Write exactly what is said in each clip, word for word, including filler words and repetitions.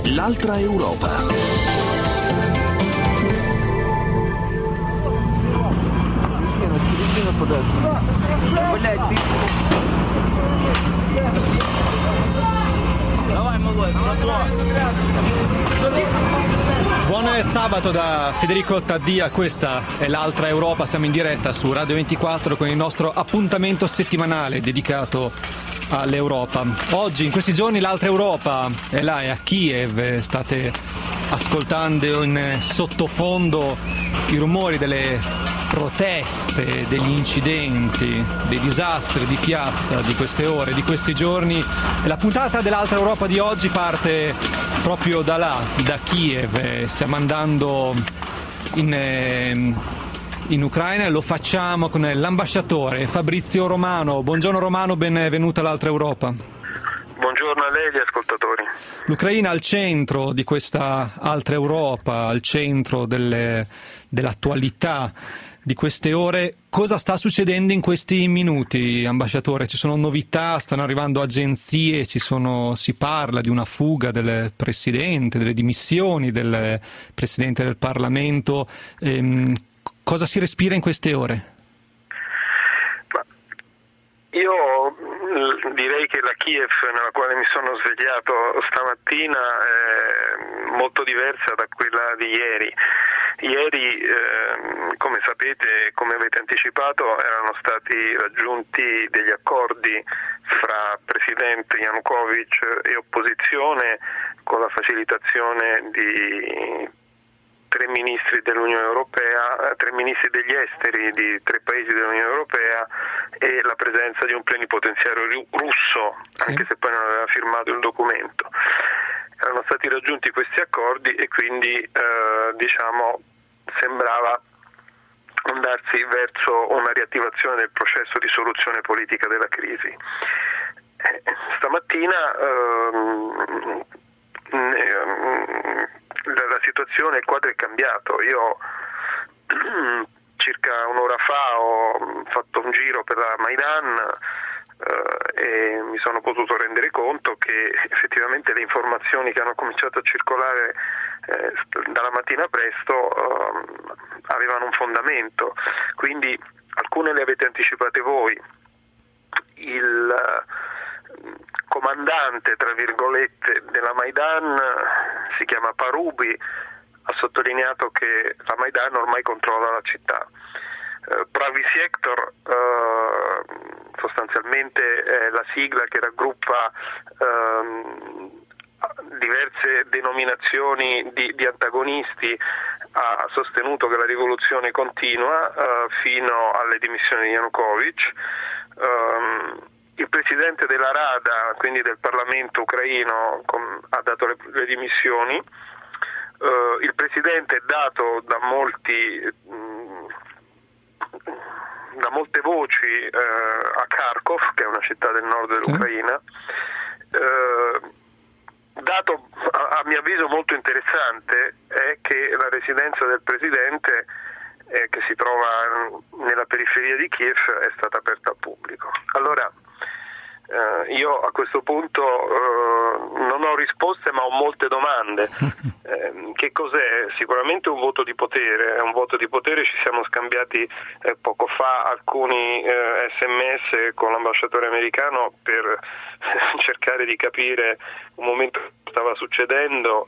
L'altra Europa. Buon sabato da Federico Taddia, questa è l'Altra Europa, siamo in diretta su Radio ventiquattro con il nostro appuntamento settimanale dedicato all'Europa. Oggi, in questi giorni, l'Altra Europa è là, è a Kiev, state ascoltando in sottofondo i rumori delle proteste, degli incidenti, dei disastri di piazza di queste ore, di questi giorni. E la puntata dell'Altra Europa di oggi parte proprio da là, da Kiev. Stiamo andando in, in Ucraina e lo facciamo con l'ambasciatore Fabrizio Romano. Buongiorno Romano, benvenuto all'Altra Europa. Buongiorno a lei e agli ascoltatori. L'Ucraina al centro di questa Altra Europa, al centro delle, dell'attualità di queste ore. Cosa sta succedendo in questi minuti, ambasciatore? Ci sono novità, stanno arrivando agenzie, ci sono, si parla di una fuga del Presidente, delle dimissioni del Presidente del Parlamento. Ehm, cosa si respira in queste ore? Ma io direi che la Kiev nella quale mi sono svegliato stamattina è molto diversa da quella di ieri. Ieri, eh, come sapete, come avete anticipato, erano stati raggiunti degli accordi fra Presidente Yanukovych e opposizione con la facilitazione di tre ministri dell'Unione Europea, tre ministri degli esteri di tre paesi dell'Unione Europea e la presenza di un plenipotenziario russo, anche sì. se poi non aveva firmato il documento. Erano stati raggiunti questi accordi e quindi eh, diciamo sembrava andarsi verso una riattivazione del processo di soluzione politica della crisi. Eh, stamattina ehm, la, la situazione, il quadro è cambiato. Io circa un'ora fa ho fatto un giro per la Maidan Uh, e mi sono potuto rendere conto che effettivamente le informazioni che hanno cominciato a circolare eh, dalla mattina presto uh, avevano un fondamento, quindi alcune le avete anticipate voi. Il uh, comandante, tra virgolette, della Maidan, si chiama Parubi, ha sottolineato che la Maidan ormai controlla la città. Uh, Pravi Sektor uh, sostanzialmente è la sigla che raggruppa uh, diverse denominazioni di, di antagonisti, ha sostenuto che la rivoluzione continua uh, fino alle dimissioni di Yanukovych. Um, il presidente della Rada, quindi del Parlamento ucraino, com, ha dato le, le dimissioni. Uh, il presidente è dato da molti mh, da molte voci eh, a Kharkov, che è una città del nord dell'Ucraina. Eh, dato a, a mio avviso molto interessante è che la residenza del presidente, eh, che si trova nella periferia di Kiev, è stata aperta al pubblico. Allora eh, io a questo punto eh, non ho risposte ma ho molte domande. Eh, che cos'è? Sicuramente un voto di potere, è un voto di potere, ci siamo scambiati eh, poco fa alcuni eh, sms con l'ambasciatore americano per eh, cercare di capire un momento che stava succedendo.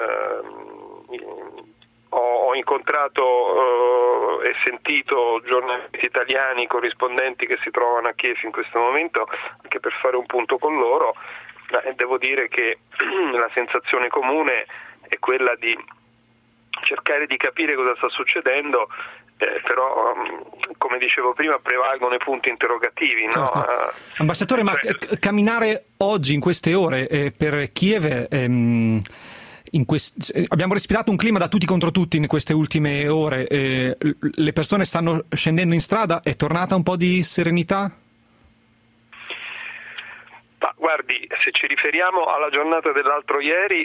Eh, Ho, ho incontrato uh, e sentito giornalisti italiani, corrispondenti che si trovano a Kiev in questo momento, anche per fare un punto con loro. Eh, devo dire che la sensazione comune è quella di cercare di capire cosa sta succedendo, eh, però um, come dicevo prima prevalgono i punti interrogativi. No? Certo. Uh, Ambasciatore, cioè... ma c- camminare oggi in queste ore eh, per Kiev... Ehm... In quest... abbiamo respirato un clima da tutti contro tutti in queste ultime ore, eh, le persone stanno scendendo in strada, è tornata un po' di serenità? Ma guardi, se ci riferiamo alla giornata dell'altro ieri,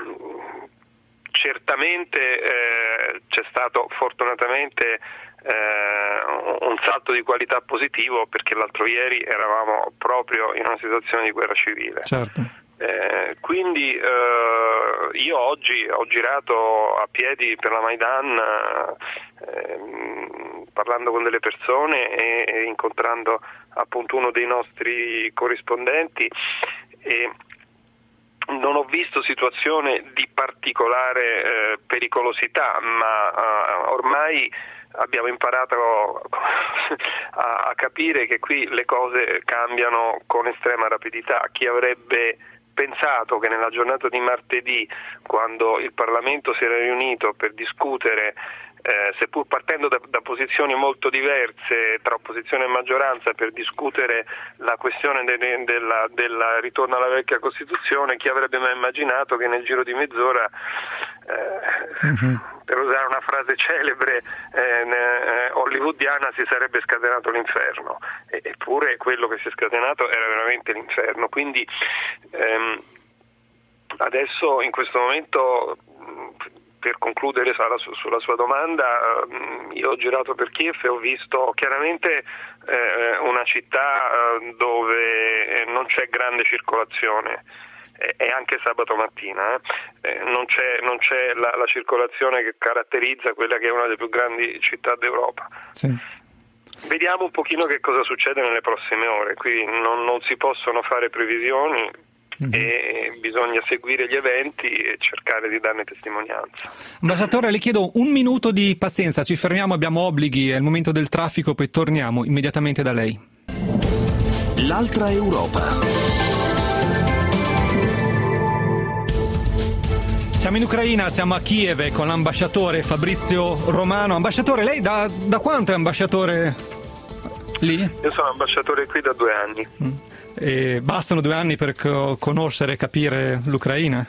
certamente eh, c'è stato fortunatamente eh, un salto di qualità positivo, perché l'altro ieri eravamo proprio in una situazione di guerra civile. Certo. Eh, quindi eh, io oggi ho girato a piedi per la Maidan eh, parlando con delle persone e, e incontrando appunto uno dei nostri corrispondenti, e non ho visto situazione di particolare eh, pericolosità, ma eh, ormai abbiamo imparato a, a capire che qui le cose cambiano con estrema rapidità. Chi avrebbe pensato che nella giornata di martedì, quando il Parlamento si era riunito per discutere, eh, seppur partendo da, da posizioni molto diverse tra opposizione e maggioranza, per discutere la questione del de, de de ritorno alla vecchia Costituzione, chi avrebbe mai immaginato che nel giro di mezz'ora, eh, mm-hmm. per usare una frase celebre eh, eh, hollywoodiana, si sarebbe scatenato l'inferno, e, eppure quello che si è scatenato era veramente l'inferno. Quindi ehm, adesso in questo momento, per concludere sulla sua domanda, io ho girato per Kiev e ho visto chiaramente eh, una città dove non c'è grande circolazione, e anche sabato mattina eh. non c'è, non c'è la, la circolazione che caratterizza quella che è una delle più grandi città d'Europa. Sì. Vediamo un pochino che cosa succede nelle prossime ore. Qui non, non si possono fare previsioni, mm-hmm. e bisogna seguire gli eventi e cercare di darne testimonianza. Ambasciatore, le chiedo un minuto di pazienza, ci fermiamo, abbiamo obblighi, è il momento del traffico, poi torniamo immediatamente da lei. L'altra Europa. Siamo in Ucraina, siamo a Kiev con l'ambasciatore Fabrizio Romano. Ambasciatore, lei da, da quanto è ambasciatore lì? Io sono ambasciatore qui da due anni. Mm. E bastano due anni per co- conoscere e capire l'Ucraina?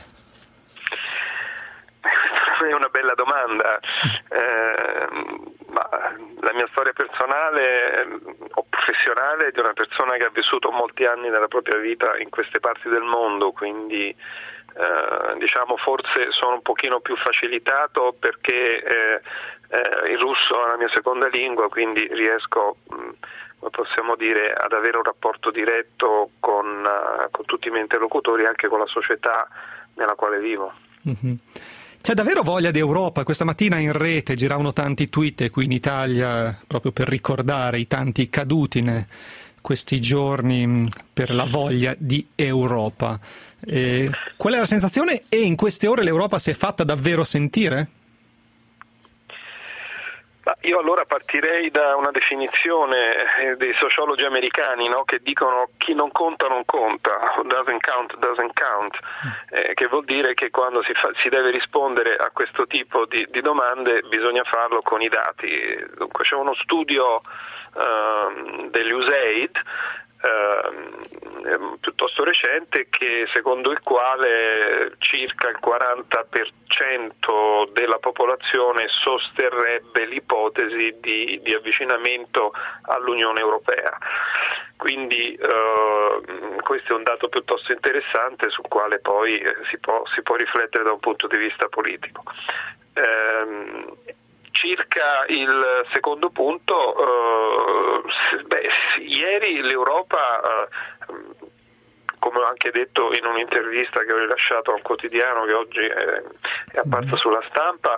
Questa è una bella domanda. Eh, ma la mia storia personale o professionale è di una persona che ha vissuto molti anni della propria vita in queste parti del mondo, quindi Uh, diciamo forse sono un pochino più facilitato perché eh, eh, il russo è la mia seconda lingua, quindi riesco, mh, possiamo dire, ad avere un rapporto diretto con, uh, con tutti i miei interlocutori, anche con la società nella quale vivo. Mm-hmm. C'è davvero voglia di Europa? Questa mattina in rete giravano tanti tweet qui in Italia proprio per ricordare i tanti caduti ne questi giorni per la voglia di Europa. Eh, qual è la sensazione, e in queste ore l'Europa si è fatta davvero sentire? Io allora partirei da una definizione dei sociologi americani, no? Che dicono chi non conta non conta, doesn't count doesn't count, eh, che vuol dire che quando si, fa, si deve rispondere a questo tipo di, di domande bisogna farlo con i dati. Dunque c'è uno studio uh, dell'U S A I D Uh, piuttosto recente, che secondo il quale circa il quaranta per cento della popolazione sosterrebbe l'ipotesi di, di avvicinamento all'Unione Europea. Quindi uh, questo è un dato piuttosto interessante sul quale poi eh, si può, si può riflettere da un punto di vista politico. Uh, Circa il secondo punto, uh, beh, ieri l'Europa, uh, come ho anche detto in un'intervista che ho rilasciato a un quotidiano che oggi è, è apparsa sulla stampa,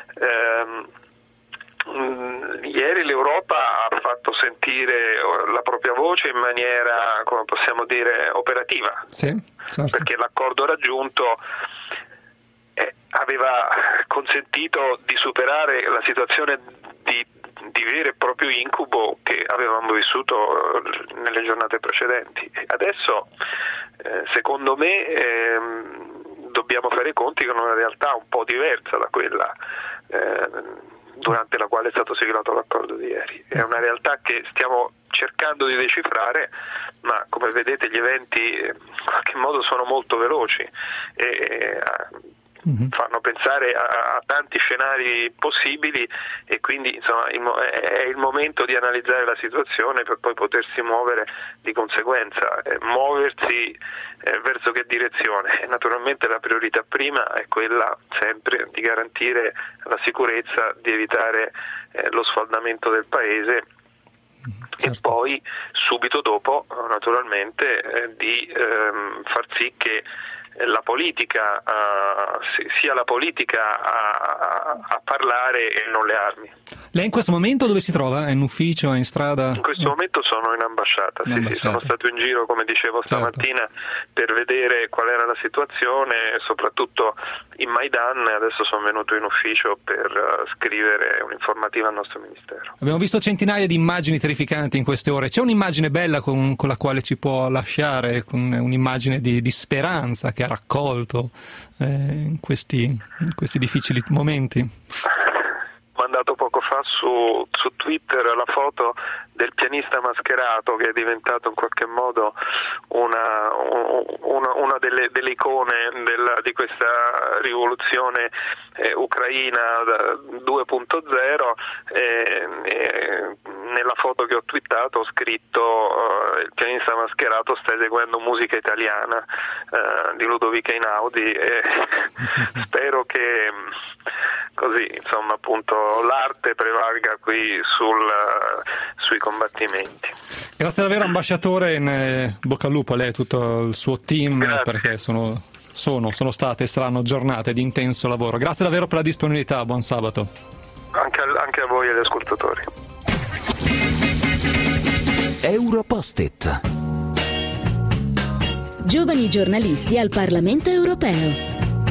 um, ieri l'Europa ha fatto sentire la propria voce in maniera, come possiamo dire, operativa, sì, certo. Perché l'accordo raggiunto aveva consentito di superare la situazione di, di vero e proprio incubo che avevamo vissuto nelle giornate precedenti. Adesso, eh, secondo me, eh, dobbiamo fare i conti con una realtà un po' diversa da quella eh, durante la quale è stato siglato l'accordo di ieri. È una realtà che stiamo cercando di decifrare, ma come vedete gli eventi in qualche modo sono molto veloci e eh, Mm-hmm. fanno pensare a, a tanti scenari possibili, e quindi insomma il, è il momento di analizzare la situazione per poi potersi muovere di conseguenza, eh, muoversi eh, verso che direzione. E naturalmente la priorità prima è quella sempre di garantire la sicurezza, di evitare eh, lo sfaldamento del paese, certo. E poi subito dopo naturalmente eh, di ehm, far sì che la politica, uh, sia la politica a, a parlare e non le armi. Lei in questo momento dove si trova? È in ufficio, è in strada? In questo momento sono in ambasciata, in sì, ambasciata. Sì, sono stato in giro, come dicevo stamattina, certo, per vedere qual era la situazione, soprattutto in Maidan, e adesso sono venuto in ufficio per uh, scrivere un'informativa al nostro Ministero. Abbiamo visto centinaia di immagini terrificanti in queste ore. C'è un'immagine bella con, con la quale ci può lasciare, con un'immagine di, di speranza che ha raccolto eh, in, questi, in questi difficili momenti? Ho mandato poco fa su, su Twitter la foto del pianista mascherato, che è diventato in qualche modo una, una, una delle, delle icone della, di questa rivoluzione eh, ucraina due punto zero. E, e, nella foto che ho twittato ho scritto uh, il pianista mascherato sta eseguendo musica italiana uh, di Ludovico Einaudi, e spero che così, insomma, appunto l'arte prevalga qui sul, sui combattimenti. Grazie davvero ambasciatore, in eh, bocca al lupo a lei e tutto il suo team. Grazie. Perché sono, sono, sono state e saranno giornate di intenso lavoro. Grazie davvero per la disponibilità, buon sabato. Anche a, anche a voi e agli ascoltatori. Europost-it. Giovani giornalisti al Parlamento europeo.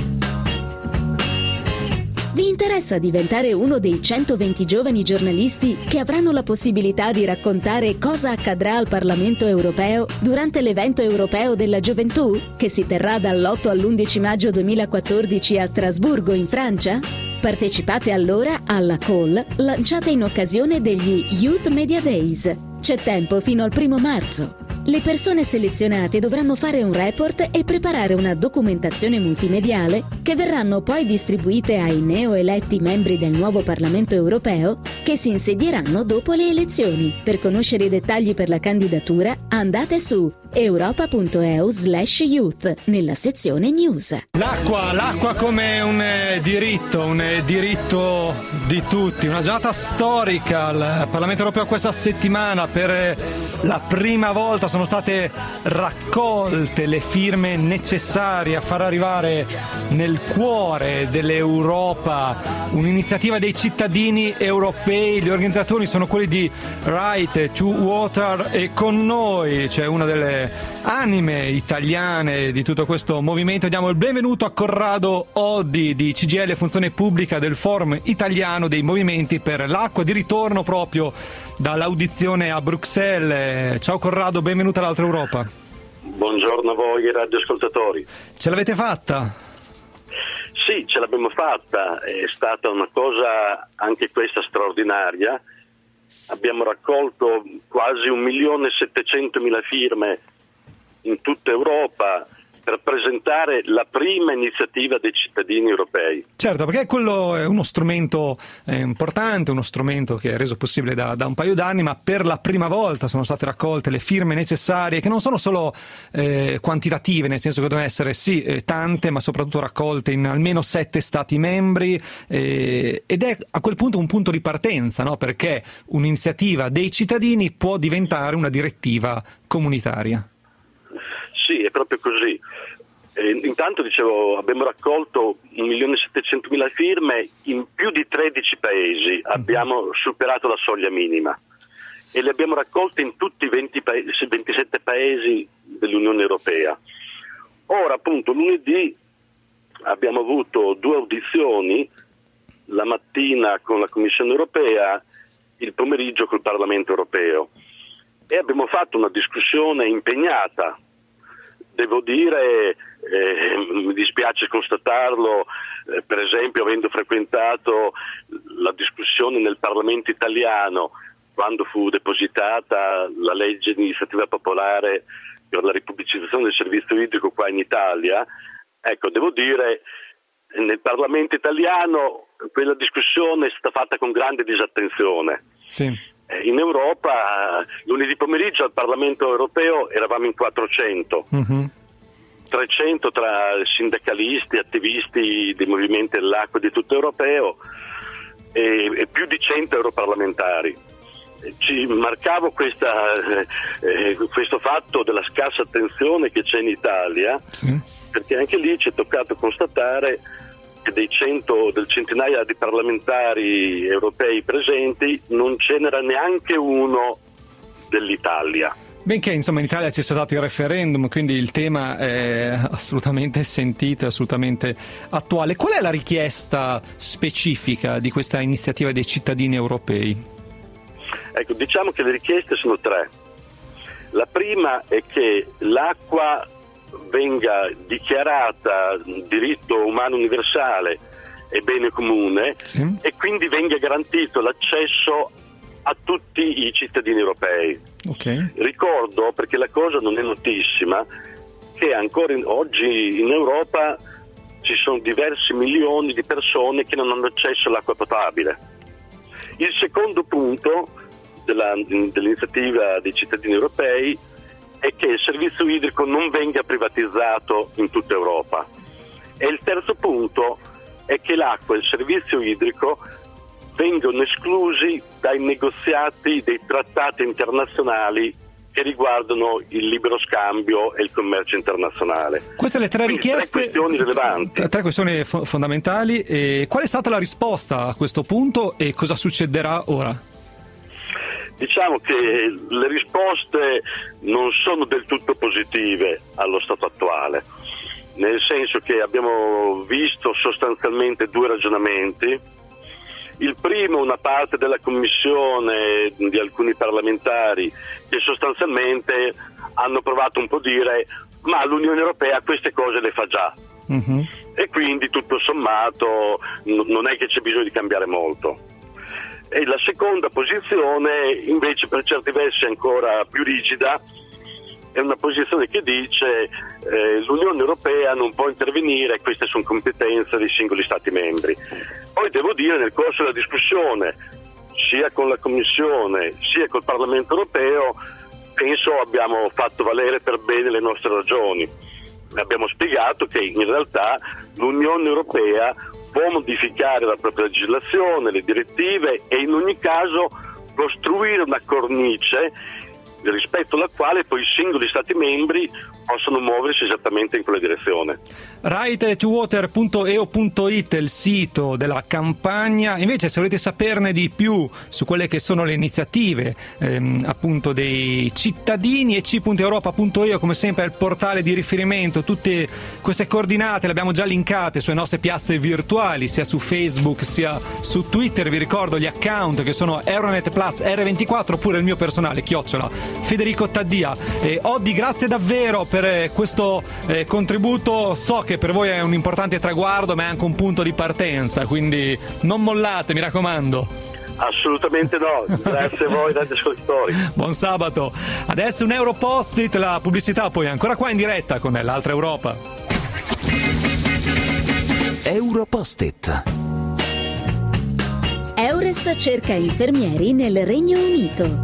Vi interessa diventare uno dei centoventi giovani giornalisti che avranno la possibilità di raccontare cosa accadrà al Parlamento europeo durante l'evento europeo della gioventù, che si terrà dall'otto all'undici maggio duemilaquattordici a Strasburgo, in Francia? Partecipate allora alla call lanciata in occasione degli Youth Media Days. C'è tempo fino al primo marzo. Le persone selezionate dovranno fare un report e preparare una documentazione multimediale che verranno poi distribuite ai neoeletti membri del nuovo Parlamento europeo che si insedieranno dopo le elezioni. Per conoscere i dettagli per la candidatura andate su europa.eu slash youth nella sezione news. L'acqua, l'acqua come un eh, diritto, un eh, diritto di tutti. Una giornata storica al Parlamento europeo questa settimana. Per eh, la prima volta sono state raccolte le firme necessarie a far arrivare nel cuore dell'Europa un'iniziativa dei cittadini europei. Gli organizzatori sono quelli di Right to Water e con noi c'è una delle anime italiane di tutto questo movimento. Diamo il benvenuto a Corrado Oddi di C G I L Funzione Pubblica, del Forum Italiano dei Movimenti per l'Acqua, di ritorno proprio dall'audizione a Bruxelles. Ciao Corrado, benvenuto all'Altra Europa. Buongiorno a voi e radioascoltatori. Ce l'avete fatta? Sì, ce l'abbiamo fatta, è stata una cosa anche questa straordinaria. Abbiamo raccolto quasi un milione e settecentomila firme in tutta Europa per presentare la prima iniziativa dei cittadini europei. Certo, perché quello è uno strumento eh, importante, uno strumento che è reso possibile da, da un paio d'anni, ma per la prima volta sono state raccolte le firme necessarie, che non sono solo eh, quantitative, nel senso che devono essere sì eh, tante, ma soprattutto raccolte in almeno sette stati membri, eh, ed è a quel punto un punto di partenza, no? Perché un'iniziativa dei cittadini può diventare una direttiva comunitaria. Sì, è proprio così. Eh, intanto, dicevo, abbiamo raccolto un milione e settecentomila firme in più di tredici paesi, abbiamo superato la soglia minima e le abbiamo raccolte in tutti i venti paesi, ventisette paesi dell'Unione Europea. Ora, appunto, lunedì abbiamo avuto due audizioni, la mattina con la Commissione Europea, il pomeriggio col Parlamento Europeo, e abbiamo fatto una discussione impegnata. Devo dire, eh, mi dispiace constatarlo, eh, per esempio avendo frequentato la discussione nel Parlamento italiano quando fu depositata la legge di iniziativa popolare per la ripubblicizzazione del servizio idrico qua in Italia, ecco, devo dire, nel Parlamento italiano quella discussione è stata fatta con grande disattenzione. Sì. In Europa, lunedì pomeriggio al Parlamento europeo eravamo in quattrocento, uh-huh. trecento tra sindacalisti, attivisti dei movimenti dell'acqua di tutto europeo e, e più di cento europarlamentari. ci marcavo questa, eh, questo fatto della scarsa attenzione che c'è in Italia, sì. Perché anche lì ci è toccato constatare che dei cento, del centinaia di parlamentari europei presenti non ce n'era neanche uno dell'Italia. Benché insomma in Italia c'è stato il referendum, quindi il tema è assolutamente sentito, assolutamente attuale. Qual è la richiesta specifica di questa iniziativa dei cittadini europei? Ecco, diciamo che le richieste sono tre. La prima è che l'acqua venga dichiarata diritto umano universale e bene comune, sì. E quindi venga garantito l'accesso a tutti i cittadini europei. Okay. Ricordo, perché la cosa non è notissima, che ancora in, oggi in Europa ci sono diversi milioni di persone che non hanno accesso all'acqua potabile. Il secondo punto della, dell'iniziativa dei cittadini europei è che il servizio idrico non venga privatizzato in tutta Europa. E il terzo punto è che l'acqua e il servizio idrico vengono esclusi dai negoziati dei trattati internazionali che riguardano il libero scambio e il commercio internazionale. Queste le tre Quindi richieste, tre questioni rilevanti. Tre questioni fo- fondamentali. E qual è stata la risposta a questo punto e cosa succederà ora? Diciamo che le risposte non sono del tutto positive allo stato attuale, nel senso che abbiamo visto sostanzialmente due ragionamenti. Il primo, una parte della commissione di alcuni parlamentari che sostanzialmente hanno provato un po' a dire ma l'Unione Europea queste cose le fa già, uh-huh. E quindi tutto sommato n- non è che c'è bisogno di cambiare molto. E la seconda posizione invece per certi versi ancora più rigida è una posizione che dice eh, l'Unione Europea non può intervenire, queste sono competenze dei singoli Stati membri. Poi devo dire, nel corso della discussione sia con la Commissione sia col Parlamento Europeo penso abbiamo fatto valere per bene le nostre ragioni. Abbiamo spiegato che in realtà l'Unione Europea può modificare la propria legislazione, le direttive e in ogni caso costruire una cornice rispetto alla quale poi i singoli Stati membri possono muoversi esattamente in quella direzione. right to water punto e u punto it è il sito della campagna. Invece, se volete saperne di più su quelle che sono le iniziative ehm, appunto dei cittadini, e c punto europa punto e u come sempre è il portale di riferimento. Tutte queste coordinate le abbiamo già linkate sulle nostre piazze virtuali, sia su Facebook sia su Twitter. Vi ricordo gli account che sono Euronet Plus R ventiquattro oppure il mio personale chiocciola Federico Taddia. E Oddi, grazie davvero per questo eh, contributo. So che per voi è un importante traguardo, ma è anche un punto di partenza, quindi non mollate, mi raccomando. Assolutamente no, grazie a voi radioascoltatori. Buon sabato. Adesso un Europost-it, la pubblicità, poi ancora qua in diretta con l'altra Europa. Europost-it. Eures cerca infermieri nel Regno Unito.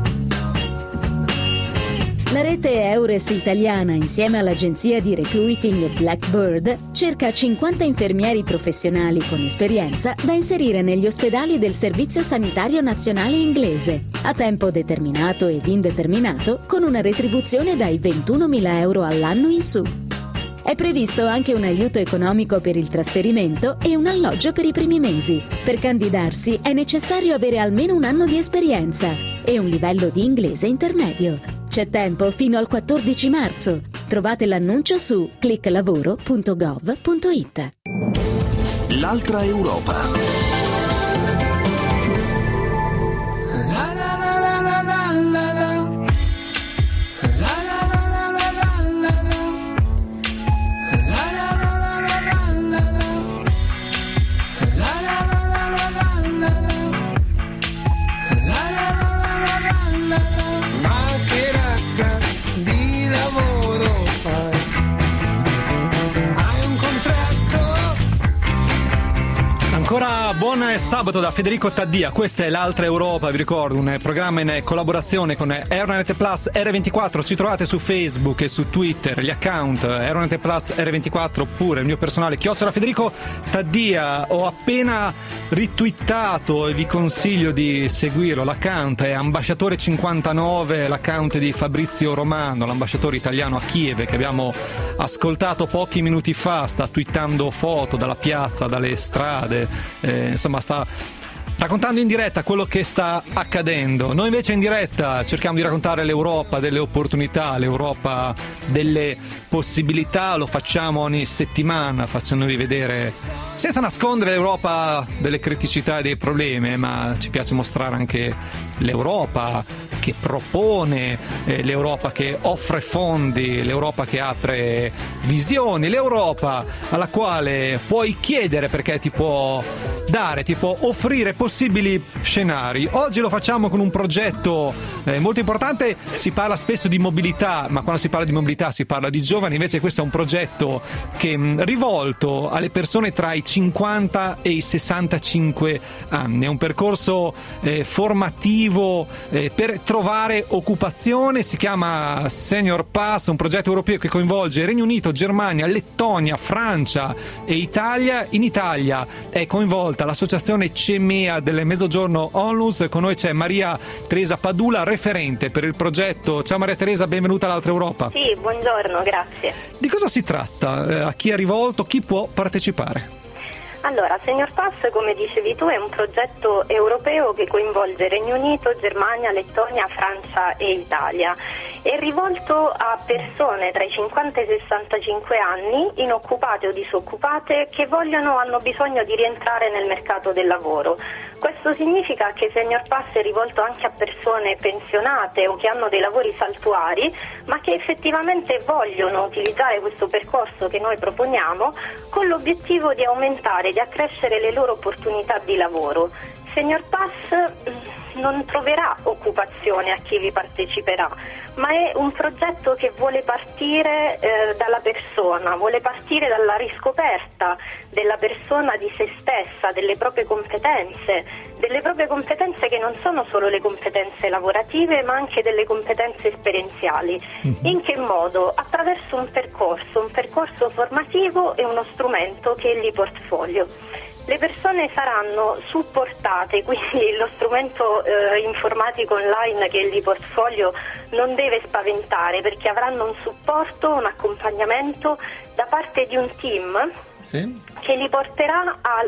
La rete Eures italiana, insieme all'agenzia di recruiting Blackbird, cerca cinquanta infermieri professionali con esperienza da inserire negli ospedali del Servizio Sanitario Nazionale inglese, a tempo determinato ed indeterminato, con una retribuzione dai ventunomila euro all'anno in su. È previsto anche un aiuto economico per il trasferimento e un alloggio per i primi mesi. Per candidarsi è necessario avere almeno un anno di esperienza e un livello di inglese intermedio. C'è tempo fino al quattordici marzo. Trovate l'annuncio su click lavoro punto gov punto it. L'altra Europa. Ancora buon sabato da Federico Taddia, questa è l'Altra Europa, vi ricordo, un programma in collaborazione con Euronet Plus R ventiquattro, ci trovate su Facebook e su Twitter, gli account Euronet Plus R ventiquattro oppure il mio personale chiocciola Federico Taddia. Ho appena ritwittato e vi consiglio di seguirlo, l'account è ambasciatore cinquantanove, l'account di Fabrizio Romano, l'ambasciatore italiano a Kiev che abbiamo ascoltato pochi minuti fa, sta twittando foto dalla piazza, dalle strade. Eh, insomma sta raccontando in diretta quello che sta accadendo. Noi invece in diretta cerchiamo di raccontare l'Europa delle opportunità, l'Europa delle possibilità, lo facciamo ogni settimana facendovi vedere, senza nascondere, l'Europa delle criticità e dei problemi, ma ci piace mostrare anche l'Europa che propone, eh, l'Europa che offre fondi, l'Europa che apre visioni, l'Europa alla quale puoi chiedere perché ti può dare, ti può offrire possibili scenari. Oggi lo facciamo con un progetto eh, molto importante. Si parla spesso di mobilità, ma quando si parla di mobilità si parla di giovani, invece questo è un progetto che mh, rivolto alle persone tra i cinquanta e i sessantacinque anni. È un percorso eh, formativo eh, per trovare occupazione, si chiama Senior Pass, un progetto europeo che coinvolge Regno Unito, Germania, Lettonia, Francia e Italia. In Italia è coinvolta l'associazione CEMEA del Mezzogiorno Onlus. Con noi c'è Maria Teresa Padula, referente per il progetto. Ciao Maria Teresa, benvenuta all'Altra Europa. Sì, buongiorno, grazie. Di cosa si tratta? A chi è rivolto? Chi può partecipare? Allora, Senior Pass, come dicevi tu, è un progetto europeo che coinvolge Regno Unito, Germania, Lettonia, Francia e Italia. È rivolto a persone tra i cinquanta e i sessantacinque anni, inoccupate o disoccupate, che vogliono o hanno bisogno di rientrare nel mercato del lavoro. Questo significa che Senior Pass è rivolto anche a persone pensionate o che hanno dei lavori saltuari, ma che effettivamente vogliono utilizzare questo percorso che noi proponiamo con l'obiettivo di aumentare, di accrescere le loro opportunità di lavoro. Senior Pass non troverà occupazione a chi vi parteciperà, ma è un progetto che vuole partire eh, dalla persona, vuole partire dalla riscoperta della persona di se stessa, delle proprie competenze, delle proprie competenze che non sono solo le competenze lavorative, ma anche delle competenze esperienziali. Mm-hmm. In che modo? Attraverso un percorso, un percorso formativo e uno strumento che è l'e-portfolio. Le persone saranno supportate, quindi lo strumento eh, informatico online che è l'e-portfolio non deve spaventare, perché avranno un supporto, un accompagnamento da parte di un team. Sì. Che li porterà a,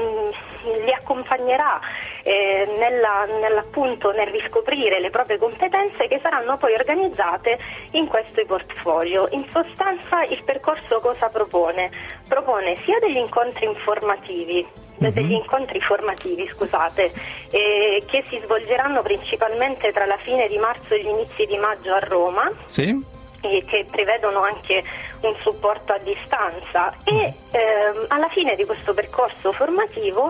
mh, li accompagnerà eh, nella, nell'appunto nel riscoprire le proprie competenze, che saranno poi organizzate in questo e-portfolio. In sostanza il percorso cosa propone? Propone sia degli incontri informativi, mm-hmm. degli incontri formativi, scusate, eh, che si svolgeranno principalmente tra la fine di marzo e gli inizi di maggio a Roma. Sì. Che prevedono anche un supporto a distanza e ehm, alla fine di questo percorso formativo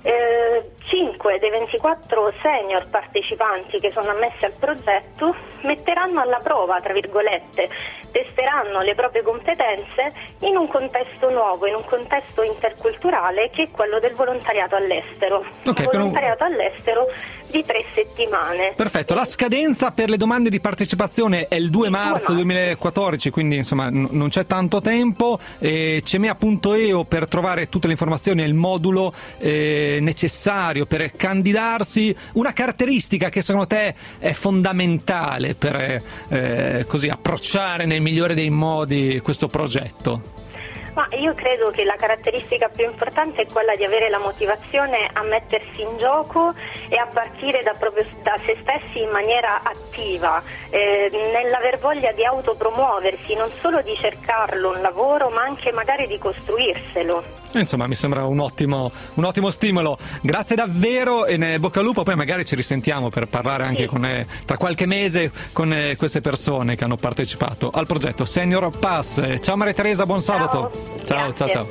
eh, cinque dei ventiquattro senior partecipanti che sono ammessi al progetto metteranno alla prova, tra virgolette, testeranno le proprie competenze in un contesto nuovo, in un contesto interculturale che è quello del volontariato all'estero. Okay, un volontariato un... all'estero di tre settimane. Perfetto, la scadenza per le domande di partecipazione è il due marzo duemilaquattordici, quindi insomma n- non c'è tanto tempo. eh, cemea punto e u per trovare tutte le informazioni è il modulo eh, necessario per candidarsi. Una caratteristica che secondo te è fondamentale per eh, così approcciare nel migliore dei modi questo progetto? Ma io credo che la caratteristica più importante è quella di avere la motivazione a mettersi in gioco e a partire da, proprio, da se stessi in maniera attiva, eh, nell'aver voglia di autopromuoversi, non solo di cercarlo un lavoro, ma anche magari di costruirselo. Insomma, mi sembra un ottimo, un ottimo stimolo. Grazie davvero e ne bocca al lupo, poi magari ci risentiamo per parlare anche sì. con, eh, tra qualche mese con eh, queste persone che hanno partecipato al progetto Senior Pass. Ciao Maria Teresa, buon sabato. Ciao. Ciao, ciao, ciao.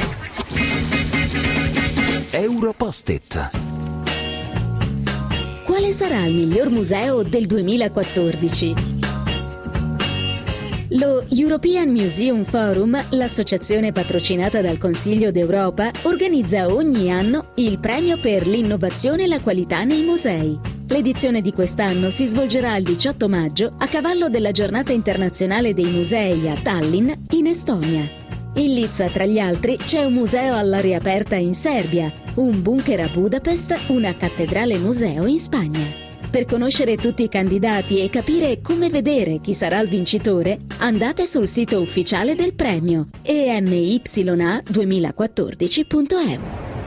Europost-it. Quale sarà il miglior museo del duemilaquattordici? Lo European Museum Forum, l'associazione patrocinata dal Consiglio d'Europa, organizza ogni anno il premio per l'innovazione e la qualità nei musei. L'edizione di quest'anno si svolgerà il diciotto maggio a cavallo della Giornata internazionale dei musei a Tallinn, in Estonia. In Lizza, tra gli altri, c'è un museo all'aria aperta in Serbia, un bunker a Budapest, una cattedrale museo in Spagna. Per conoscere tutti i candidati e capire come vedere chi sarà il vincitore, andate sul sito ufficiale del premio e m y a duemilaquattordici punto e u.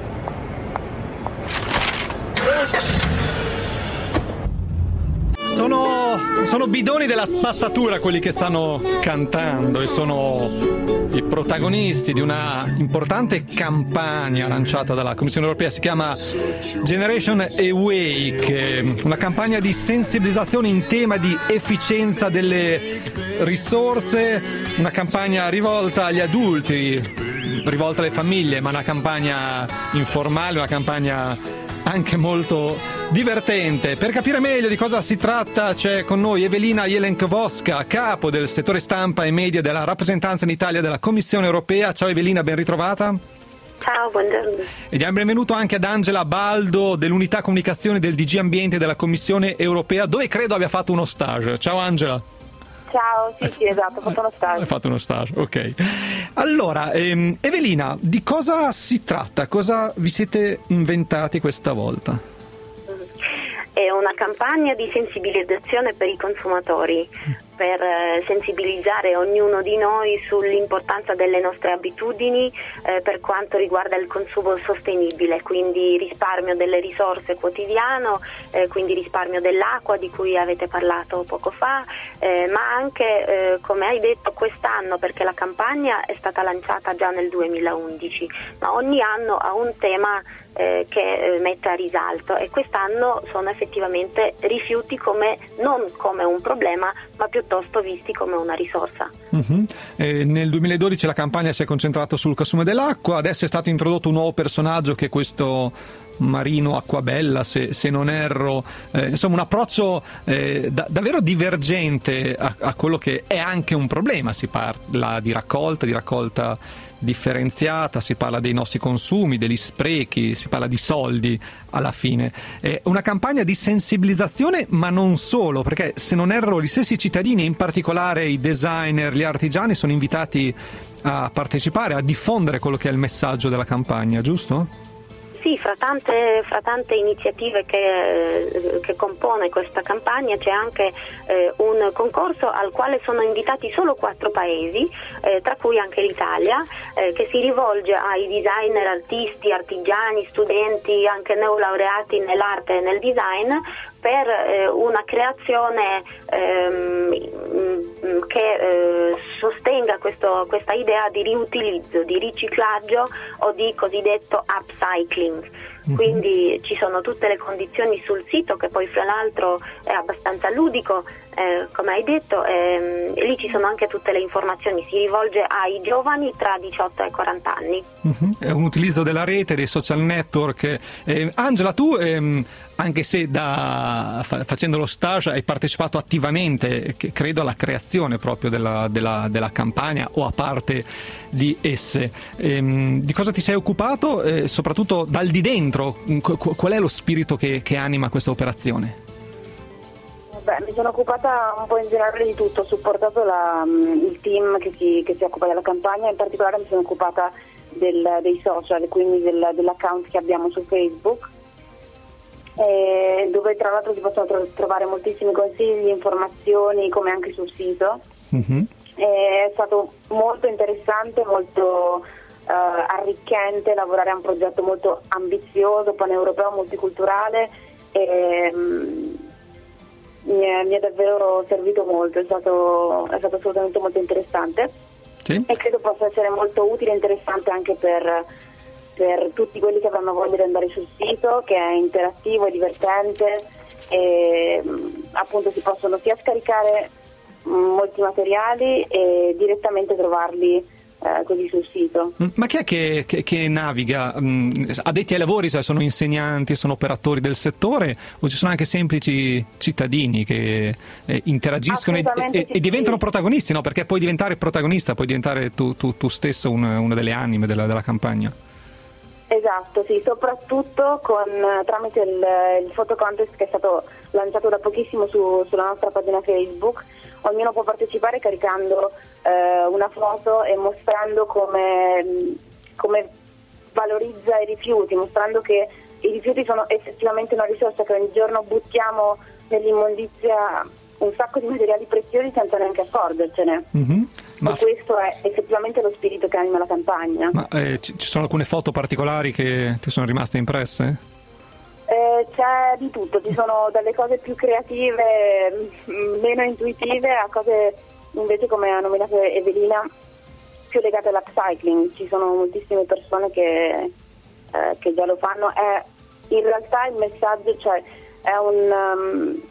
Sono, sono bidoni della spazzatura quelli che stanno cantando e sono i protagonisti di una importante campagna lanciata dalla Commissione Europea. Si chiama Generation Awake, una campagna di sensibilizzazione in tema di efficienza delle risorse, una campagna rivolta agli adulti, rivolta alle famiglie, ma una campagna informale, una campagna anche molto divertente. Per capire meglio di cosa si tratta c'è con noi Evelina Jelenkowoska, capo del settore stampa e media della rappresentanza in Italia della Commissione Europea. Ciao Evelina, ben ritrovata. Ciao, buongiorno. E diamo benvenuto anche ad Angela Baldo dell'unità comunicazione del D G Ambiente della Commissione Europea, dove credo abbia fatto uno stage. Ciao Angela. Ciao, sì, sì, esatto, ho fatto uno stage. Hai fatto uno stage, ok. Allora, ehm, Evelina, di cosa si tratta? Cosa vi siete inventati questa volta? È una campagna di sensibilizzazione per i consumatori, per sensibilizzare ognuno di noi sull'importanza delle nostre abitudini eh, per quanto riguarda il consumo sostenibile, quindi risparmio delle risorse quotidiano, eh, quindi risparmio dell'acqua di cui avete parlato poco fa, eh, ma anche, eh, come hai detto, quest'anno, perché la campagna è stata lanciata già nel duemilaundici, ma ogni anno ha un tema eh, che eh, mette a risalto, e quest'anno sono effettivamente rifiuti come, non come un problema, ma piuttosto visti come una risorsa. Uh-huh. Eh, nel duemiladodici la campagna si è concentrata sul consumo dell'acqua, adesso è stato introdotto un nuovo personaggio che è questo Marino Acquabella, se, se non erro, eh, insomma un approccio eh, da, davvero divergente a, a quello che è anche un problema. Si parla di raccolta, di raccolta differenziata, si parla dei nostri consumi, degli sprechi, si parla di soldi alla fine. È una campagna di sensibilizzazione, ma non solo, perché se non erro gli stessi cittadini, in particolare i designer, gli artigiani, sono invitati a partecipare, a diffondere quello che è il messaggio della campagna, giusto? Sì, fra tante, fra tante iniziative che, che compone questa campagna c'è anche eh, un concorso al quale sono invitati solo quattro paesi, eh, tra cui anche l'Italia, eh, che si rivolge ai designer, artisti, artigiani, studenti, anche neolaureati nell'arte e nel design, per eh, una creazione ehm, che eh, sostenga questo, questa idea di riutilizzo, di riciclaggio o di cosiddetto upcycling. Mm-hmm. Quindi ci sono tutte le condizioni sul sito, che poi fra l'altro è abbastanza ludico, eh, come hai detto, ehm, e lì ci sono anche tutte le informazioni, si rivolge ai giovani tra diciotto e quaranta anni. Mm-hmm. È un utilizzo della rete, dei social network. Eh, Angela, tu ehm, anche se da, fa, facendo lo stage hai partecipato attivamente, che, credo, alla creazione proprio della, della, della campagna o a parte di esse, ehm, di cosa ti sei occupato, eh, soprattutto dal di dentro, qual è lo spirito che, che anima questa operazione? Beh, mi sono occupata un po' in generale di tutto, ho supportato la, il team che si, che si occupa della campagna, in particolare mi sono occupata del, dei social, quindi del, dell'account che abbiamo su Facebook, eh, dove tra l'altro si possono tro- trovare moltissimi consigli, informazioni, come anche sul sito. Mm-hmm. È stato molto interessante, molto uh, arricchente lavorare a un progetto molto ambizioso, paneuropeo, multiculturale, e um, mi, è, mi è davvero servito molto, è stato, è stato assolutamente molto interessante. Sì. E credo possa essere molto utile e interessante anche per, per tutti quelli che avranno voglia di andare sul sito, che è interattivo e divertente, e appunto si possono sia scaricare molti materiali e direttamente trovarli eh, così sul sito. Ma chi è che, che, che naviga? Addetti ai lavori, cioè sono insegnanti, sono operatori del settore, o ci sono anche semplici cittadini che eh, interagiscono e, e, sì, e diventano sì. protagonisti, no? Perché puoi diventare protagonista, puoi diventare tu, tu, tu stesso una, una delle anime della, della campagna. Esatto, sì, soprattutto con, tramite il, il photo contest che è stato lanciato da pochissimo su, sulla nostra pagina Facebook. Ognuno può partecipare caricando eh, una foto e mostrando come, come valorizza i rifiuti, mostrando che i rifiuti sono effettivamente una risorsa, che ogni giorno buttiamo nell'immondizia un sacco di materiali preziosi senza neanche accorgercene. Mm-hmm. Ma... E questo è effettivamente lo spirito che anima la campagna. Ma eh, ci sono alcune foto particolari che ti sono rimaste impresse? Eh, c'è di tutto, ci sono dalle cose più creative, meno intuitive, a cose invece, come ha nominato Evelina, più legate all'upcycling. Ci sono moltissime persone che, eh, che già lo fanno. È, in realtà il messaggio, cioè, è un... Um,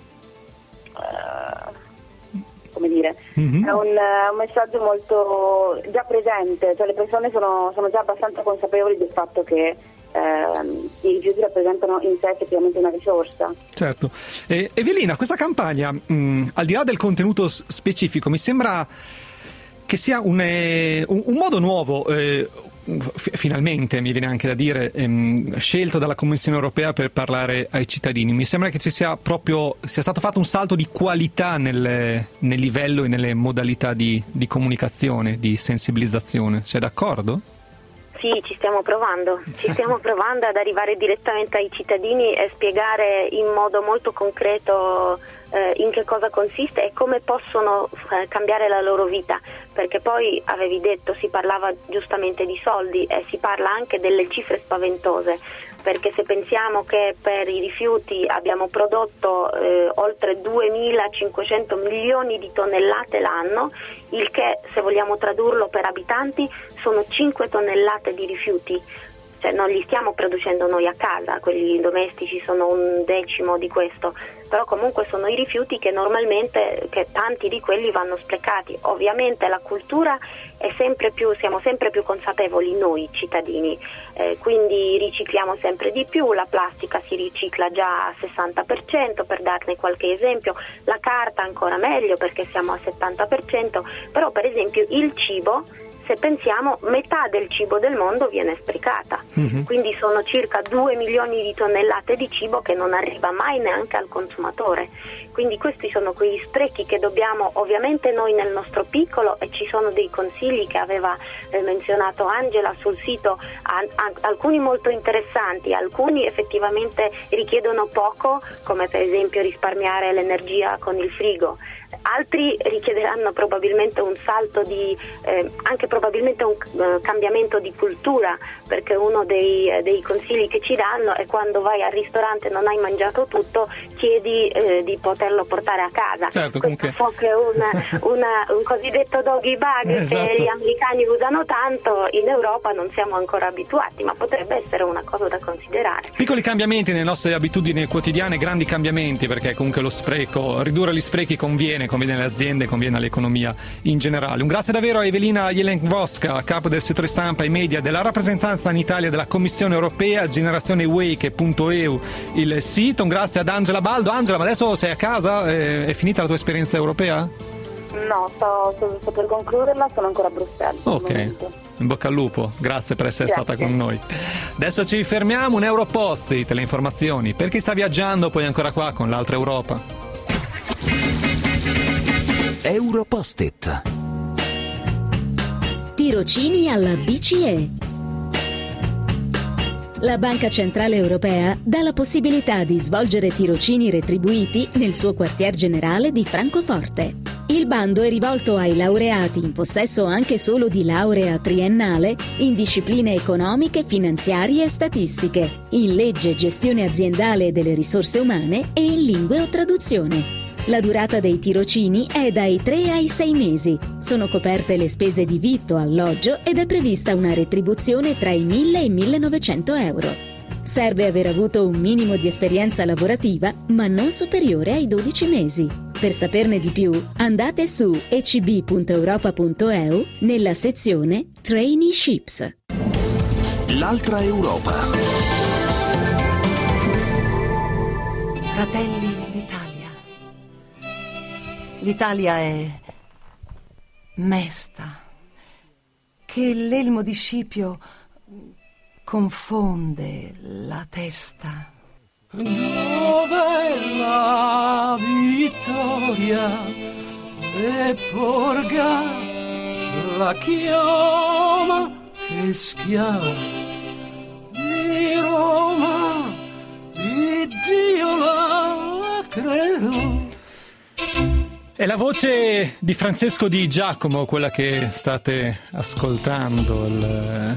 uh, come dire, mm-hmm. è un, uh, un messaggio molto già presente, cioè le persone sono, sono già abbastanza consapevoli del fatto che Eh, i rifiuti rappresentano in sé effettivamente una risorsa. Certo. Eh, Evelina, questa campagna, mh, al di là del contenuto s- specifico, mi sembra che sia un, eh, un, un modo nuovo, eh, f- finalmente mi viene anche da dire, ehm, scelto dalla Commissione Europea per parlare ai cittadini. Mi sembra che ci sia proprio sia stato fatto un salto di qualità nel, nel livello e nelle modalità di, di comunicazione, di sensibilizzazione. Sei d'accordo? Sì, ci stiamo provando, ci stiamo provando ad arrivare direttamente ai cittadini e spiegare in modo molto concreto eh, in che cosa consiste e come possono eh, cambiare la loro vita, perché poi avevi detto si parlava giustamente di soldi e si parla anche delle cifre spaventose, perché se pensiamo che per i rifiuti abbiamo prodotto eh, oltre duemilacinquecento milioni di tonnellate l'anno, il che, se vogliamo tradurlo per abitanti, sono cinque tonnellate di rifiuti. Cioè non li stiamo producendo noi a casa, quelli domestici sono un decimo di questo, però comunque sono i rifiuti che normalmente, che tanti di quelli vanno sprecati. Ovviamente la cultura è sempre più, siamo sempre più consapevoli noi cittadini, eh, quindi ricicliamo sempre di più, la plastica si ricicla già al sessanta per cento, per darne qualche esempio, la carta ancora meglio perché siamo al settanta per cento, però per esempio il cibo, se pensiamo, metà del cibo del mondo viene sprecata, mm-hmm. quindi sono circa due milioni di tonnellate di cibo che non arriva mai neanche al consumatore. Quindi questi sono quegli sprechi che dobbiamo, ovviamente noi nel nostro piccolo, e ci sono dei consigli che aveva eh, menzionato Angela sul sito, a, a, alcuni molto interessanti, alcuni effettivamente richiedono poco, come per esempio risparmiare l'energia con il frigo. Altri richiederanno probabilmente un salto di eh, anche probabilmente un uh, cambiamento di cultura, perché uno dei, eh, dei consigli che ci danno è quando vai al ristorante e non hai mangiato tutto, chiedi eh, di poterlo portare a casa. Certo, questo comunque è un, una, un cosiddetto doggy bag, esatto, che gli americani usano tanto, in Europa non siamo ancora abituati, ma potrebbe essere una cosa da considerare. Piccoli cambiamenti nelle nostre abitudini quotidiane, grandi cambiamenti, perché comunque lo spreco, ridurre gli sprechi conviene, conviene alle aziende, conviene all'economia in generale. Un grazie davvero a Evelina Jelenkowska, capo del settore stampa e media della rappresentanza in Italia della Commissione Europea, Generazione Wake punto e u il sito. Un grazie ad Angela Baldo. Angela, ma adesso sei a casa? È finita la tua esperienza europea? No, sto, sto, sto per concluderla, sono ancora a Bruxelles. Ok, in bocca al lupo, grazie per essere grazie. stata con noi. Adesso ci fermiamo, un Europost-it, le informazioni. Per chi sta viaggiando, poi ancora qua con l'altra Europa. Europost-it. Tirocini alla B C E. La Banca Centrale Europea dà la possibilità di svolgere tirocini retribuiti nel suo quartier generale di Francoforte. Il bando è rivolto ai laureati in possesso anche solo di laurea triennale in discipline economiche, finanziarie e statistiche, in legge, gestione aziendale delle risorse umane e in lingue o traduzione. La durata dei tirocini è dai tre ai sei mesi. Sono coperte le spese di vitto, alloggio ed è prevista una retribuzione tra i mille e i millenovecento euro. Serve aver avuto un minimo di esperienza lavorativa, ma non superiore ai dodici mesi. Per saperne di più, andate su e c b punto europa punto e u nella sezione Traineeships. L'altra Europa. Fratelli d'Italia. L'Italia è mesta, che l'elmo di Scipio confonde la testa. Dov'è la vittoria e porga la chioma che schiava di Roma, e Dio la credo. È la voce di Francesco Di Giacomo, quella che state ascoltando, il,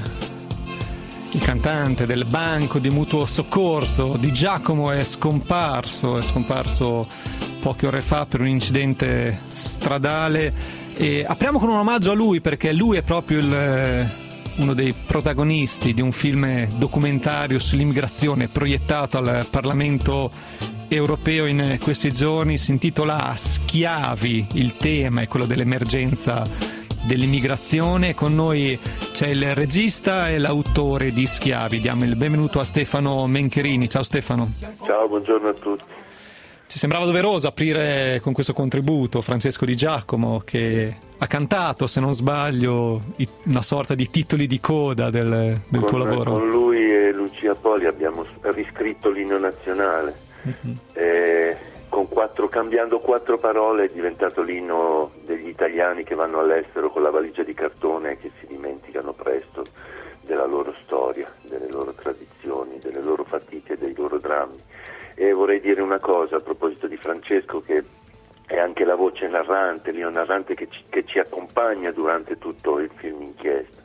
il cantante del Banco di Mutuo Soccorso. Di Giacomo è scomparso, è scomparso poche ore fa per un incidente stradale, e apriamo con un omaggio a lui, perché lui è proprio il, uno dei protagonisti di un film documentario sull'immigrazione proiettato al Parlamento europeo in questi giorni. Si intitola Schiavi. Il tema è quello dell'emergenza dell'immigrazione. Con noi c'è il regista e l'autore di Schiavi. Diamo il benvenuto a Stefano Mencherini. Ciao Stefano. Ciao, buongiorno a tutti. Ci sembrava doveroso aprire con questo contributo. Francesco Di Giacomo, che ha cantato, se non sbaglio, una sorta di titoli di coda del, del con, tuo lavoro. Con lui e Lucia Poli abbiamo riscritto l'inno nazionale. Uh-huh. eh, con quattro, cambiando quattro parole è diventato l'inno degli italiani che vanno all'estero con la valigia di cartone e che si dimenticano presto della loro storia, delle loro tradizioni, delle loro fatiche, dei loro drammi. E vorrei dire una cosa a proposito di Francesco, che è anche la voce narrante, l'io narrante che ci, che ci accompagna durante tutto il film inchiesta.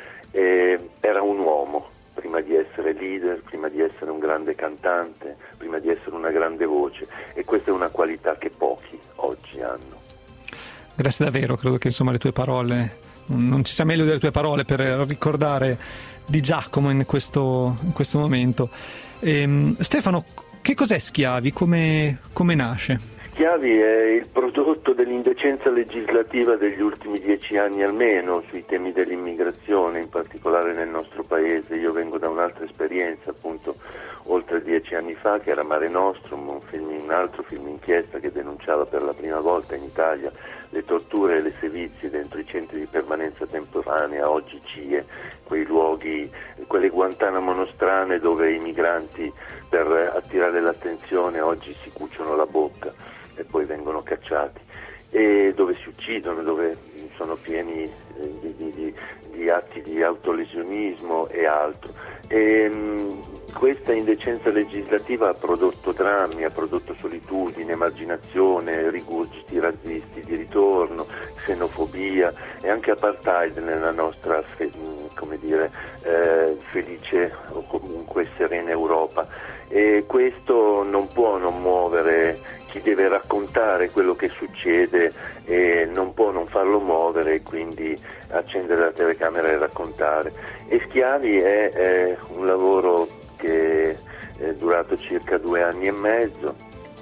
E era un uomo, prima di essere leader, prima di essere un grande cantante, prima di essere una grande voce, e questa è una qualità che pochi oggi hanno. Grazie davvero, credo che insomma le tue parole, non ci sia meglio delle tue parole per ricordare Di Giacomo in questo, in questo momento. E, Stefano, che cos'è Schiavi? Come, come nasce? Schiavi è il prodotto dell'indecenza legislativa degli ultimi dieci anni almeno sui temi dell'immigrazione, in particolare nel nostro paese. Io vengo da un'altra esperienza, appunto, oltre dieci anni fa, che era Mare Nostrum, un, film, un altro film inchiesta che denunciava per la prima volta in Italia le torture e le sevizie dentro i centri di permanenza temporanea, oggi C I E, quei luoghi, quelle Guantanamo nostrane dove i migranti, per attirare l'attenzione, oggi si cuciono la bocca e poi vengono cacciati, e dove si uccidono, dove sono pieni di, di, di, di atti di autolesionismo e altro. E, mh, questa indecenza legislativa ha prodotto drammi, ha prodotto solitudine, emarginazione, rigurgiti razzisti di ritorno, xenofobia e anche apartheid nella nostra fe- come dire, eh, felice o comunque serena Europa. E questo non può non muovere chi deve raccontare quello che succede, e non può non farlo muovere, e quindi accendere la telecamera e raccontare. E Schiavi è, è un lavoro che è durato circa due anni e mezzo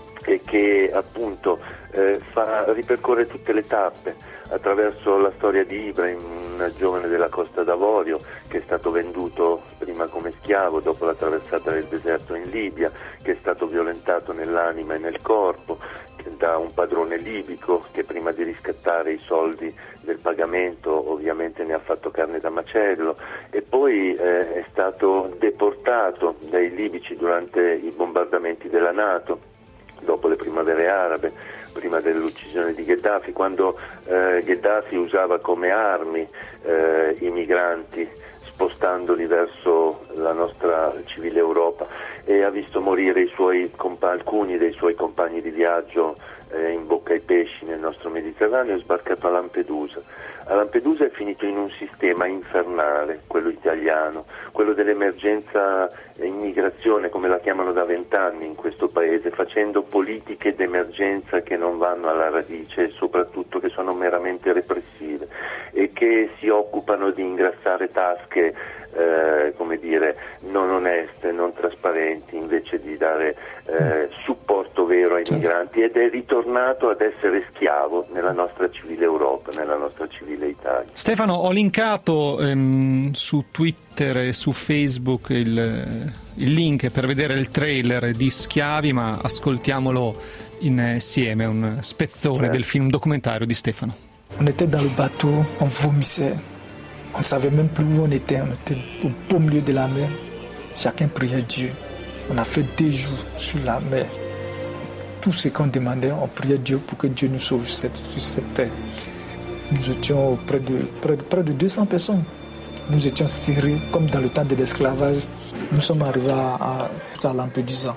e che appunto eh, fa ripercorre tutte le tappe attraverso la storia di Ibrahim, un giovane della Costa d'Avorio che è stato venduto prima come schiavo dopo la traversata del deserto in Libia, che è stato violentato nell'anima e nel corpo da un padrone libico che prima di riscattare i soldi del pagamento ovviamente ne ha fatto carne da macello, e poi eh, è stato deportato dai libici durante i bombardamenti della NATO dopo le primavere arabe, prima dell'uccisione di Gheddafi, quando eh, Gheddafi usava come armi eh, i migranti, spostandoli verso la nostra civile Europa, e ha visto morire i suoi compa- alcuni dei suoi compagni di viaggio eh, in bocca ai pesci nel nostro Mediterraneo. È sbarcato a Lampedusa. A Lampedusa è finito in un sistema infernale, quello italiano, quello dell'emergenza immigrazione, come la chiamano da vent'anni in questo paese, facendo politiche d'emergenza che non vanno alla radice e soprattutto che sono meramente repressive e che si occupano di ingrassare tasche eh, come dire, non oneste, non trasparenti, invece di dare eh, supporto vero ai migranti, ed è ritornato ad essere schiavo nella nostra civile Europa, nella nostra civile Italia. Stefano, ho linkato ehm, su Twitter e su Facebook il, il link per vedere il trailer di Schiavi, ma ascoltiamolo insieme, un spezzone eh. del film documentario di Stefano. On était dans le bateau, on vomissait, on ne savait même plus où on était, on était au beau milieu de la mer, chacun priait Dieu. On a fait des jours sur la mer. Tout ce qu'on demandait, on priait Dieu pour que Dieu nous sauve sur cette, sur cette terre. Nous étions près de, près, près de deux cents personnes. Nous étions serrés comme dans le temps de l'esclavage. Nous sommes arrivés à, à, à Lampedusa.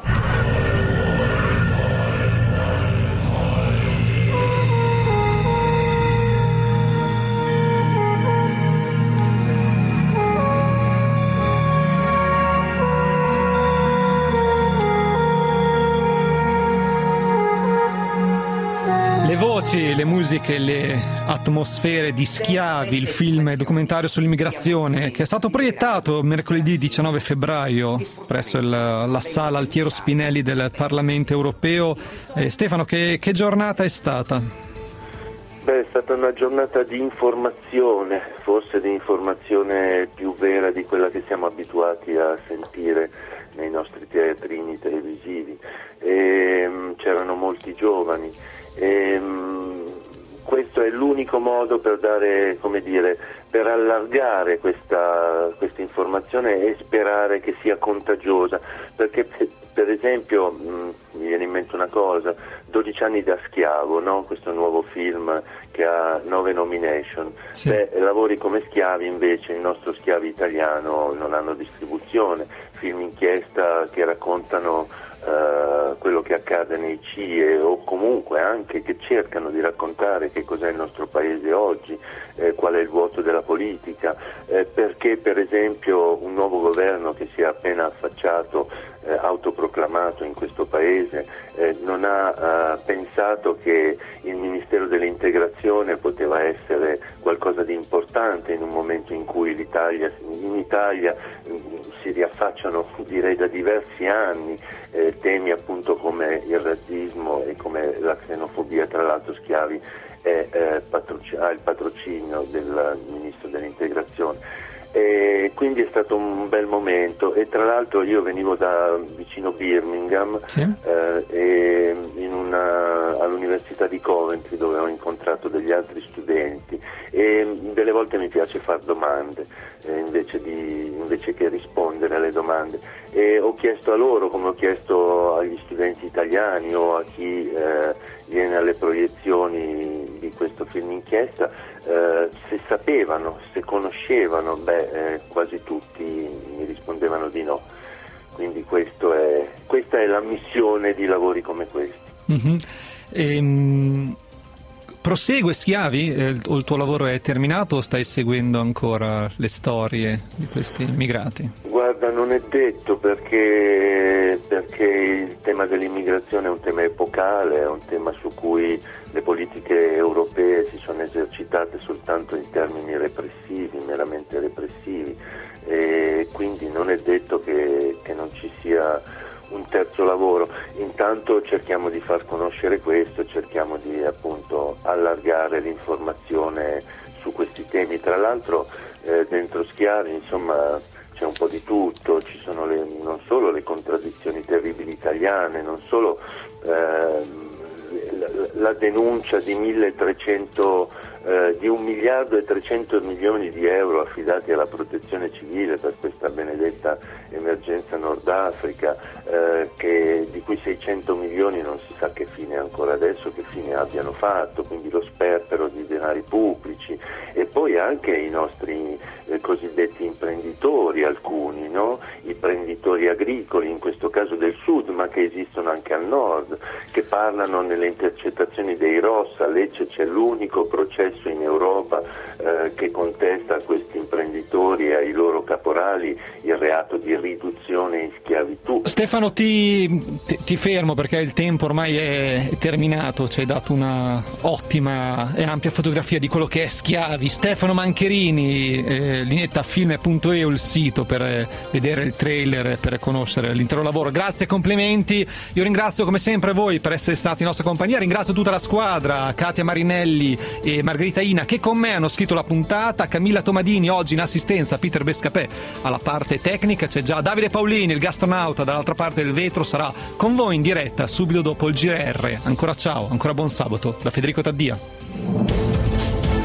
Le musiche, le atmosfere di Schiavi, il film documentario sull'immigrazione che è stato proiettato mercoledì diciannove febbraio presso il, la sala Altiero Spinelli del Parlamento Europeo. Eh, Stefano, che, che giornata è stata? Beh, è stata una giornata di informazione, forse di informazione più vera di quella che siamo abituati a sentire nei nostri teatrini televisivi. E, um, c'erano molti giovani. E, um, questo è l'unico modo per dare, come dire, per allargare questa, questa informazione e sperare che sia contagiosa, perché per esempio mh, mi viene in mente una cosa, dodici anni da schiavo, no? Questo nuovo film che ha nove nomination. Sì. Beh, lavori come schiavi invece, il nostro Schiavi italiano non hanno distribuzione, film inchiesta che raccontano Uh, quello che accade nei C I E o comunque anche che cercano di raccontare che cos'è il nostro paese oggi, eh, qual è il vuoto della politica, eh, perché per esempio un nuovo governo che si è appena affacciato, eh, autoproclamato in questo paese, eh, non ha uh, pensato che il Ministero dell'Integrazione poteva essere qualcosa di importante in un momento in cui l'Italia, in Italia mh, si riaffacciano, direi da diversi anni, eh, temi appunto come il razzismo e come la xenofobia. Tra l'altro Schiavi è, eh, patroc- ha il patrocinio del Ministro dell'Integrazione. E quindi è stato un bel momento, e tra l'altro io venivo da vicino Birmingham, sì. eh, e in una, all'Università di Coventry, dove ho incontrato degli altri studenti, e delle volte mi piace fare domande eh, invece, di, invece che rispondere alle domande, e ho chiesto a loro, come ho chiesto agli studenti italiani o a chi eh, viene alle proiezioni di questo film inchiesta, eh, se sapevano, se conoscevano. Beh, eh, quasi tutti mi rispondevano di no, quindi questo è, questa è la missione di lavori come questi. Mm-hmm. Ehm, prosegue Schiavi? Eh, o il tuo lavoro è terminato o stai seguendo ancora le storie di questi immigrati? Guarda, non è detto, perché, perché il tema dell'immigrazione è un tema epocale, è un tema su cui le politiche europee si sono esercitate soltanto in termini repressivi, meramente repressivi, e quindi non è detto che, che non ci sia un terzo lavoro. Intanto cerchiamo di far conoscere questo, cerchiamo di appunto allargare l'informazione su questi temi. Tra l'altro eh, dentro Schiavi, insomma, c'è un po' di tutto, ci sono le, non solo le contraddizioni terribili italiane, non solo eh, la, la denuncia di milletrecento eh, di un miliardo e trecento milioni di euro affidati alla protezione civile per questa benedetta emergenza Nord Africa, eh, che, di cui seicento milioni non si sa che fine ancora adesso, che fine abbiano fatto, quindi lo sperpero di denari pubblici, e poi anche i nostri eh, cosiddetti imprenditori, alcuni, no? I imprenditori agricoli, in questo caso del sud, ma che esistono anche al nord, che parlano nelle intercettazioni dei R O S. A Lecce c'è l'unico processo in Europa eh, che contesta a questi imprenditori e ai loro caporali il reato di riduzione in schiavitù. Stefano, ti, ti, ti fermo perché il tempo ormai è terminato, ci hai dato una ottima e ampia fotografia di quello che è Schiavi. Stefano Mancherini, eh, linetta film punto e u, il sito per eh, vedere il trailer, per conoscere l'intero lavoro. Grazie, complimenti. Io ringrazio come sempre voi per essere stati in nostra compagnia, ringrazio tutta la squadra, Katia Marinelli e Margherita Ina che con me hanno scritto la puntata, Camilla Tomadini oggi in assistenza, Peter Bescapè alla parte tecnica, c'è già Davide Paolini, il gastronauta dall'altra parte del vetro, sarà con voi in diretta subito dopo il G R. Ancora ciao, ancora buon sabato da Federico Taddia.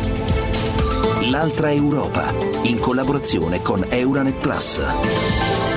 L'altra Europa, in collaborazione con Euranet Plus.